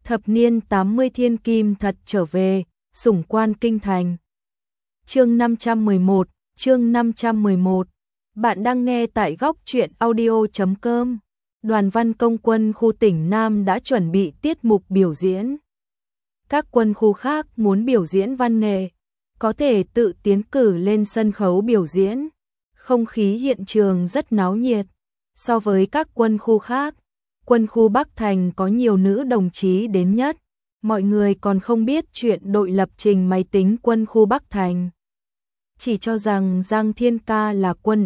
Thập niên 80 thiên kim thật trở về, sủng quan kinh thành. Chương 511, chương 511. Bạn đang nghe tại góc truyện audio.com. Đoàn văn công quân khu tỉnh Nam đã chuẩn bị tiết mục biểu diễn. Các quân khu khác muốn biểu diễn văn nghệ, có thể tự tiến cử lên sân khấu biểu diễn. Không khí hiện trường rất náo nhiệt. So với các quân khu khác, quân khu Bắc Thành có nhiều nữ đồng chí đến nhất. Mọi người còn không biết chuyện đội lập trình máy tính quân khu Bắc Thành. Chỉ cho rằng Giang Thiên Ca là quân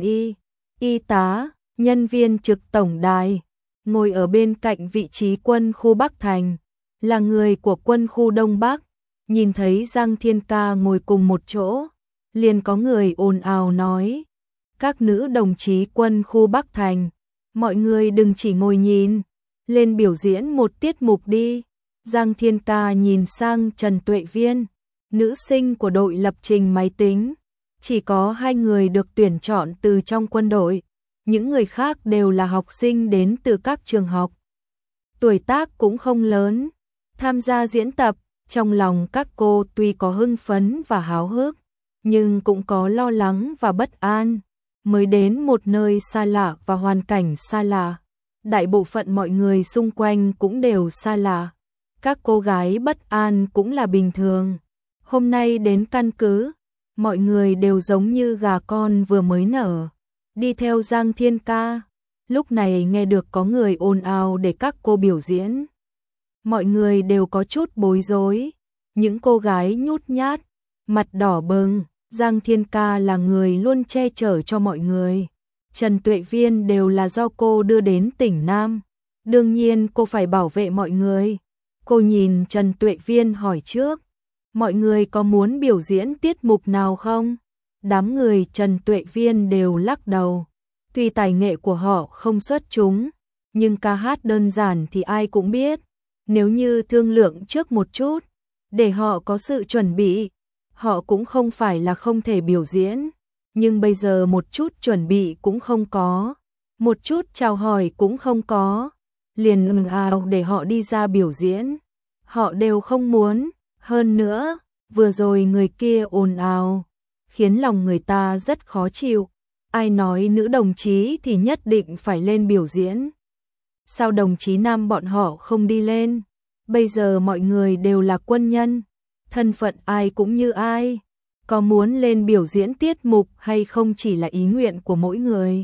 y tá, nhân viên trực tổng đài, ngồi ở bên cạnh vị trí quân khu Bắc Thành, là người của quân khu Đông Bắc. Nhìn thấy Giang Thiên Ca ngồi cùng một chỗ, liền có người ồn ào nói: các nữ đồng chí quân khu Bắc Thành, mọi người đừng chỉ ngồi nhìn, lên biểu diễn một tiết mục đi. Giang Thiên Ca nhìn sang Trần Tuệ Viên, nữ sinh của đội lập trình máy tính. Chỉ có 2 người được tuyển chọn từ trong quân đội, những người khác đều là học sinh đến từ các trường học. Tuổi tác cũng không lớn, tham gia diễn tập, trong lòng các cô tuy có hưng phấn và háo hức, nhưng cũng có lo lắng và bất an. Mới đến một nơi xa lạ và hoàn cảnh xa lạ, đại bộ phận mọi người xung quanh cũng đều xa lạ. Các cô gái bất an cũng là bình thường. Hôm nay đến căn cứ, mọi người đều giống như gà con vừa mới nở, đi theo Giang Thiên Ca. Lúc này nghe được có người ồn ào để các cô biểu diễn, mọi người đều có chút bối rối. Những cô gái nhút nhát, mặt đỏ bừng. Giang Thiên Ca là người luôn che chở cho mọi người. Trần Tuệ Viên đều là do cô đưa đến tỉnh Nam, đương nhiên cô phải bảo vệ mọi người. Cô nhìn Trần Tuệ Viên hỏi trước: mọi người có muốn biểu diễn tiết mục nào không? Đám người Trần Tuệ Viên đều lắc đầu. Tuy tài nghệ của họ không xuất chúng, nhưng ca hát đơn giản thì ai cũng biết. Nếu như thương lượng trước một chút, để họ có sự chuẩn bị, họ cũng không phải là không thể biểu diễn. Nhưng bây giờ một chút chuẩn bị cũng không có, một chút chào hỏi cũng không có, liền ào để họ đi ra biểu diễn. Họ đều không muốn. Hơn nữa, vừa rồi người kia ồn ào, khiến lòng người ta rất khó chịu. Ai nói nữ đồng chí thì nhất định phải lên biểu diễn? Sao đồng chí nam bọn họ không đi lên? Bây giờ mọi người đều là quân nhân, thân phận ai cũng như ai. Có muốn lên biểu diễn tiết mục hay không chỉ là ý nguyện của mỗi người.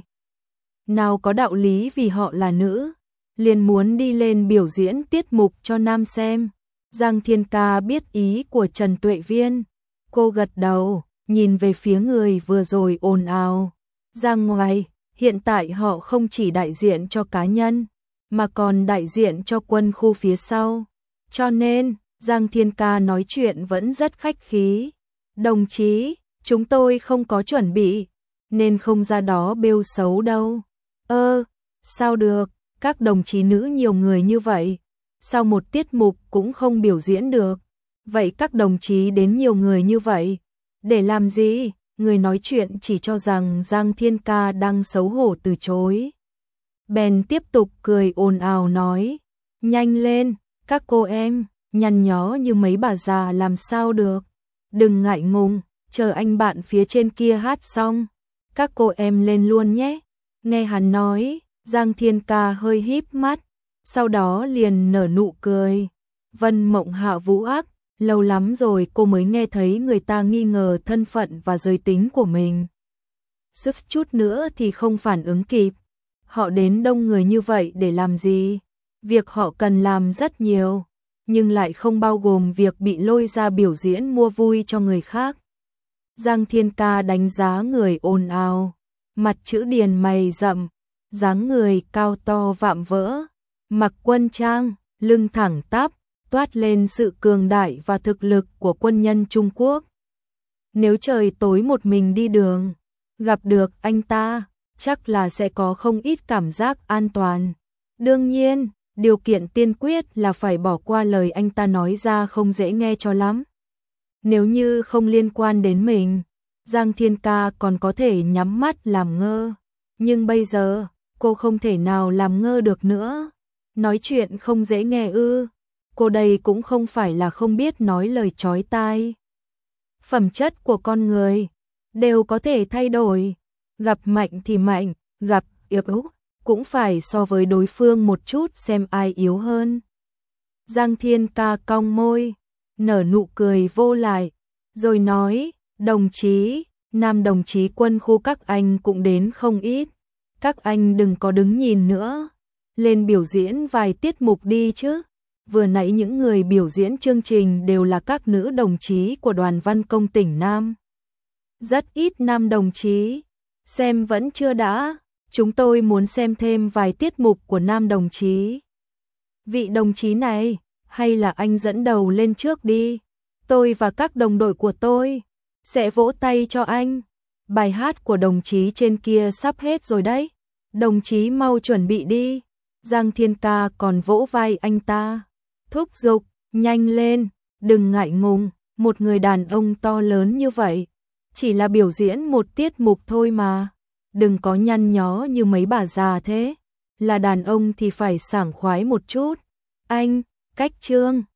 Nào có đạo lý vì họ là nữ, liền muốn đi lên biểu diễn tiết mục cho nam xem. Giang Thiên Ca biết ý của Trần Tuệ Viên. Cô gật đầu, nhìn về phía người vừa rồi ồn ào. Ra ngoài, hiện tại họ không chỉ đại diện cho cá nhân, mà còn đại diện cho quân khu phía sau. Cho nên, Giang Thiên Ca nói chuyện vẫn rất khách khí. Đồng chí, chúng tôi không có chuẩn bị, nên không ra đó bêu xấu đâu. Sao được, các đồng chí nữ nhiều người như vậy, sao một tiết mục cũng không biểu diễn được? Vậy các đồng chí đến nhiều người như vậy, để làm gì? Người nói chuyện chỉ cho rằng Giang Thiên Ca đang xấu hổ từ chối. Bèn tiếp tục cười ồn ào nói: nhanh lên, các cô em, nhăn nhó như mấy bà già làm sao được. Đừng ngại ngùng, chờ anh bạn phía trên kia hát xong, các cô em lên luôn nhé. Nghe hắn nói, Giang Thiên Ca hơi híp mắt, sau đó liền nở nụ cười. Vân Mộng Hạ Vũ Ác, lâu lắm rồi cô mới nghe thấy người ta nghi ngờ thân phận và giới tính của mình. Suýt chút nữa thì không phản ứng kịp. Họ đến đông người như vậy để làm gì? Việc họ cần làm rất nhiều, nhưng lại không bao gồm việc bị lôi ra biểu diễn mua vui cho người khác. Giang Thiên Ca đánh giá người ồn ào, mặt chữ điền mày rậm, dáng người cao to vạm vỡ, mặc quân trang, lưng thẳng tắp, toát lên sự cường đại và thực lực của quân nhân Trung Quốc. Nếu trời tối một mình đi đường, gặp được anh ta, chắc là sẽ có không ít cảm giác an toàn. Đương nhiên, điều kiện tiên quyết là phải bỏ qua lời anh ta nói ra không dễ nghe cho lắm. Nếu như không liên quan đến mình, Giang Thiên Ca còn có thể nhắm mắt làm ngơ. Nhưng bây giờ, cô không thể nào làm ngơ được nữa. Nói chuyện không dễ nghe ư? cô đây cũng không phải là không biết nói lời chói tai. Phẩm chất của con người đều có thể thay đổi, gặp mạnh thì mạnh, gặp yếu cũng phải so với đối phương một chút xem ai yếu hơn. Giang Thiên Ca cong môi, nở nụ cười vô lại, rồi nói, đồng chí, nam đồng chí quân khu các anh cũng đến không ít, các anh đừng có đứng nhìn nữa, lên biểu diễn vài tiết mục đi chứ. Vừa nãy những người biểu diễn chương trình đều là các nữ đồng chí của đoàn văn công tỉnh Nam. Rất ít nam đồng chí, xem vẫn chưa đã, chúng tôi muốn xem thêm vài tiết mục của nam đồng chí. Vị đồng chí này, hay là anh dẫn đầu lên trước đi, tôi và các đồng đội của tôi sẽ vỗ tay cho anh. Bài hát của đồng chí trên kia sắp hết rồi đấy, đồng chí mau chuẩn bị đi. Giang Thiên Ca còn vỗ vai anh ta, thúc giục, nhanh lên, đừng ngại ngùng, một người đàn ông to lớn như vậy, chỉ là biểu diễn một tiết mục thôi mà, đừng có nhăn nhó như mấy bà già thế, là đàn ông thì phải sảng khoái một chút. Anh, cách trương.